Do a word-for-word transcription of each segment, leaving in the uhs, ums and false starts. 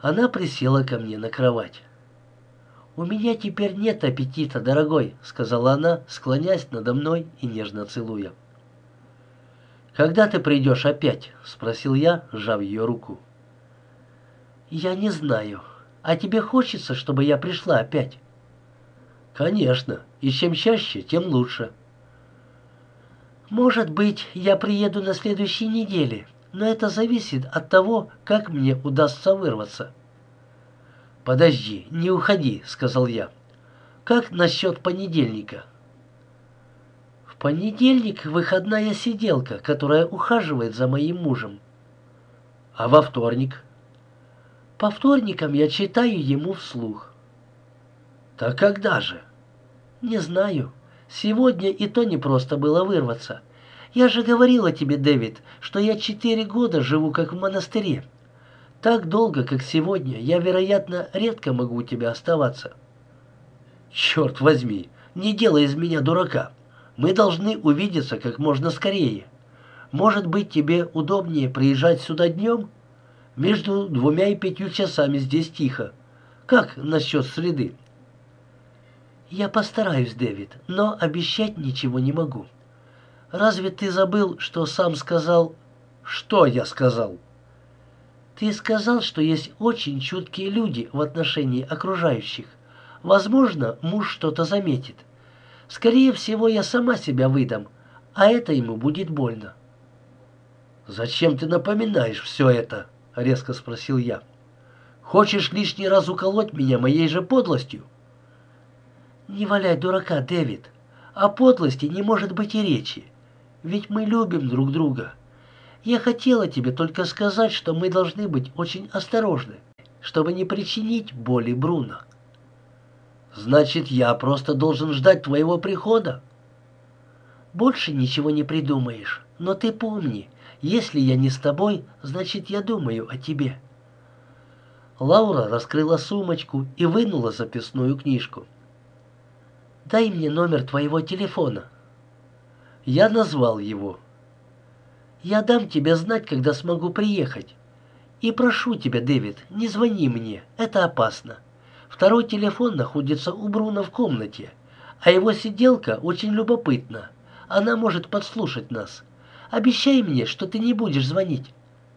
Она присела ко мне на кровать. «У меня теперь нет аппетита, дорогой», — сказала она, склоняясь надо мной и нежно целуя. «Когда ты придешь опять?» — спросил я, сжав ее руку. «Я не знаю. А тебе хочется, чтобы я пришла опять?» «Конечно. И чем чаще, тем лучше». «Может быть, я приеду на следующей неделе, но это зависит от того, как мне удастся вырваться». «Подожди, не уходи», — сказал я. «Как насчет понедельника?» «В понедельник выходная сиделка, которая ухаживает за моим мужем». «А во вторник?» «По вторникам я читаю ему вслух». «Так когда же?» «Не знаю. Сегодня и то непросто было вырваться. Я же говорила тебе, Дэвид, что я четыре года живу как в монастыре. Так долго, как сегодня, я, вероятно, редко могу у тебя оставаться». «Черт возьми, не делай из меня дурака. Мы должны увидеться как можно скорее. Может быть, тебе удобнее приезжать сюда днем? Между двумя и пятью часами здесь тихо. Как насчет среды?» «Я постараюсь, Дэвид, но обещать ничего не могу. Разве ты забыл, что сам сказал...» «Что я сказал?» «Ты сказал, что есть очень чуткие люди в отношении окружающих. Возможно, муж что-то заметит. Скорее всего, я сама себя выдам, а это ему будет больно». «Зачем ты напоминаешь все это?» — резко спросил я. «Хочешь лишний раз уколоть меня моей же подлостью?» «Не валяй дурака, Дэвид. О подлости не может быть и речи. Ведь мы любим друг друга. Я хотела тебе только сказать, что мы должны быть очень осторожны, чтобы не причинить боли Бруно». «Значит, я просто должен ждать твоего прихода?» «Больше ничего не придумаешь. Но ты помни, если я не с тобой, значит, я думаю о тебе». Лаура раскрыла сумочку и вынула записную книжку. «Дай мне номер твоего телефона». Я назвал его. «Я дам тебе знать, когда смогу приехать. И прошу тебя, Дэвид, не звони мне, это опасно. Второй телефон находится у Бруно в комнате, а его сиделка очень любопытна. Она может подслушать нас. Обещай мне, что ты не будешь звонить».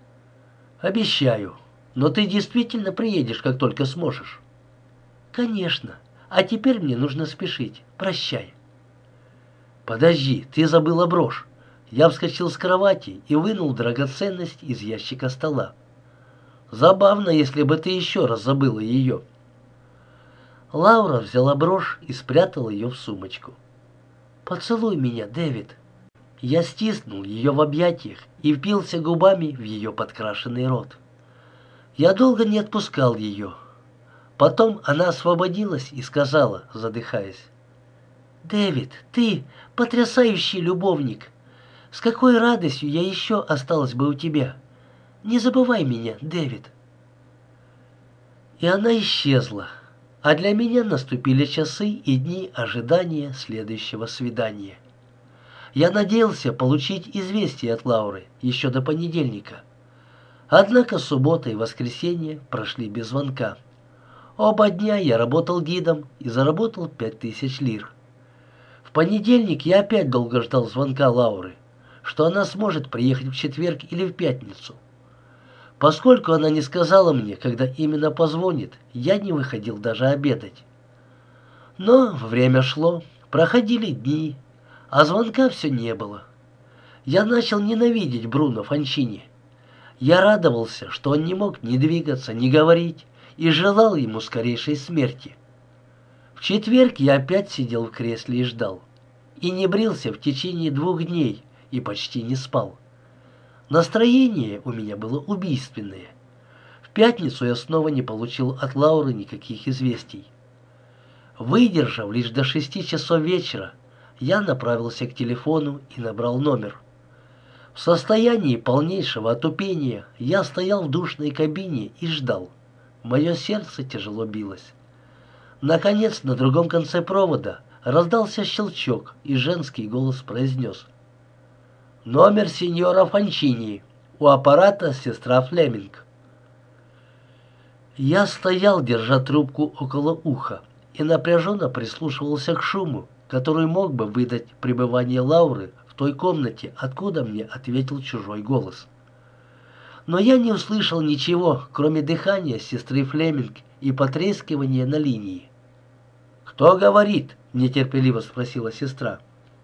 «Обещаю. Но ты действительно приедешь, как только сможешь?» «Конечно. А теперь мне нужно спешить. Прощай». «Подожди, ты забыла брошь». Я вскочил с кровати и вынул драгоценность из ящика стола. «Забавно, если бы ты еще раз забыла ее». Лаура взяла брошь и спрятала ее в сумочку. «Поцелуй меня, Дэвид». Я стиснул ее в объятиях и впился губами в ее подкрашенный рот. Я долго не отпускал ее. Потом она освободилась и сказала, задыхаясь: «Дэвид, ты потрясающий любовник. С какой радостью я еще осталась бы у тебя. Не забывай меня, Дэвид». И она исчезла, а для меня наступили часы и дни ожидания следующего свидания. Я надеялся получить известие от Лауры еще до понедельника. Однако суббота и воскресенье прошли без звонка. Оба дня я работал гидом и заработал пять тысяч лир. В понедельник я опять долго ждал звонка Лауры, что она сможет приехать в четверг или в пятницу. Поскольку она не сказала мне, когда именно позвонит, я не выходил даже обедать. Но время шло, проходили дни, а звонка все не было. Я начал ненавидеть Бруно Фанчини. Я радовался, что он не мог ни двигаться, ни говорить, и желал ему скорейшей смерти. В четверг я опять сидел в кресле и ждал. И не брился в течение двух дней, и почти не спал. Настроение у меня было убийственное. В пятницу я снова не получил от Лауры никаких известий. Выдержав лишь до шести часов вечера, я направился к телефону и набрал номер. В состоянии полнейшего отупения я стоял в душной кабине и ждал. Мое сердце тяжело билось. Наконец, на другом конце провода раздался щелчок, и женский голос произнес: «Номер сеньора Фанчини. У аппарата сестра Флеминг». Я стоял, держа трубку около уха, и напряженно прислушивался к шуму, который мог бы выдать пребывание Лауры в той комнате, откуда мне ответил чужой голос. Но я не услышал ничего, кроме дыхания сестры Флеминг и потрескивания на линии. «Кто говорит?» — нетерпеливо спросила сестра.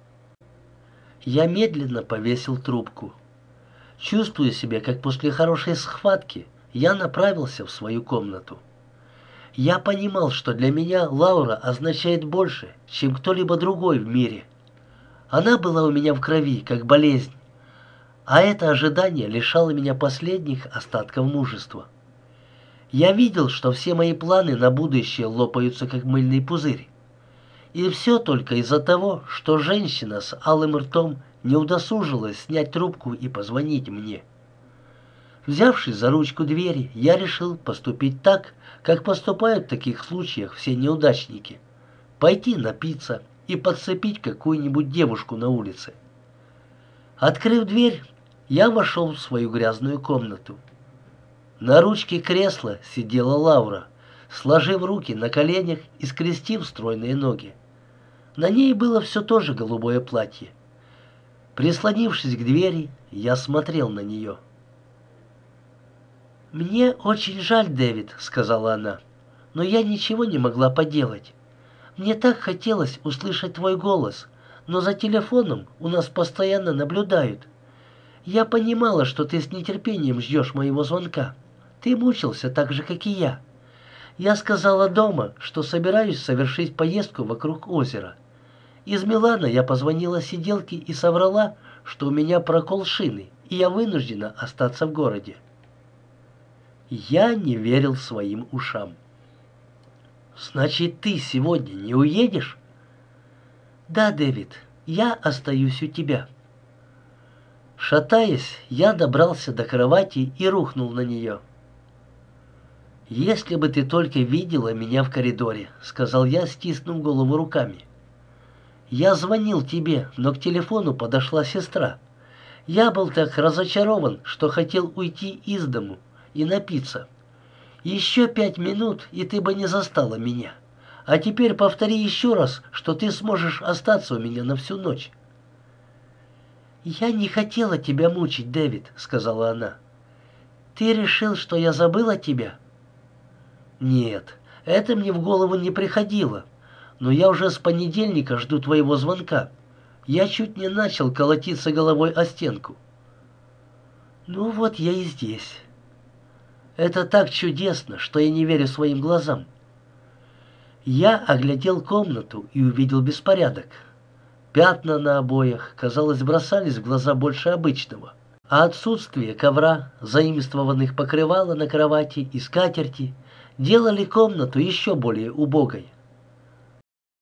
Я медленно повесил трубку. Чувствуя себя, как после хорошей схватки, я направился в свою комнату. Я понимал, что для меня Лаура означает больше, чем кто-либо другой в мире. Она была у меня в крови, как болезнь, а это ожидание лишало меня последних остатков мужества. Я видел, что все мои планы на будущее лопаются, как мыльный пузырь. И все только из-за того, что женщина с алым ртом не удосужилась снять трубку и позвонить мне. Взявшись за ручку двери, я решил поступить так, как поступают в таких случаях все неудачники. Пойти напиться и подцепить какую-нибудь девушку на улице. Открыв дверь, я вошел в свою грязную комнату. На ручке кресла сидела Лаура, сложив руки на коленях и скрестив стройные ноги. На ней было все то же голубое платье. Прислонившись к двери, я смотрел на нее. «Мне очень жаль, Дэвид», — сказала она, — «но я ничего не могла поделать. Мне так хотелось услышать твой голос, но за телефоном у нас постоянно наблюдают. Я понимала, что ты с нетерпением ждешь моего звонка. Ты мучился так же, как и я. Я сказала дома, что собираюсь совершить поездку вокруг озера. Из Милана я позвонила сиделке и соврала, что у меня прокол шины, и я вынуждена остаться в городе». Я не верил своим ушам. «Значит, ты сегодня не уедешь?» «Да, Дэвид, я остаюсь у тебя». Шатаясь, я добрался до кровати и рухнул на нее. «Если бы ты только видела меня в коридоре», — сказал я, стиснув голову руками. «Я звонил тебе, но к телефону подошла сестра. Я был так разочарован, что хотел уйти из дому и напиться. Еще пять минут, и ты бы не застала меня. А теперь повтори еще раз, что ты сможешь остаться у меня на всю ночь». «Я не хотела тебя мучить, Дэвид», — сказала она. «Ты решил, что я забыла тебя?» «Нет, это мне в голову не приходило. Но я уже с понедельника жду твоего звонка. Я чуть не начал колотиться головой о стенку». «Ну вот я и здесь. Это так чудесно, что я не верю своим глазам». Я оглядел комнату и увидел беспорядок. Пятна на обоях, казалось, бросались в глаза больше обычного, а отсутствие ковра, заимствованных покрывала на кровати и скатерти делали комнату еще более убогой.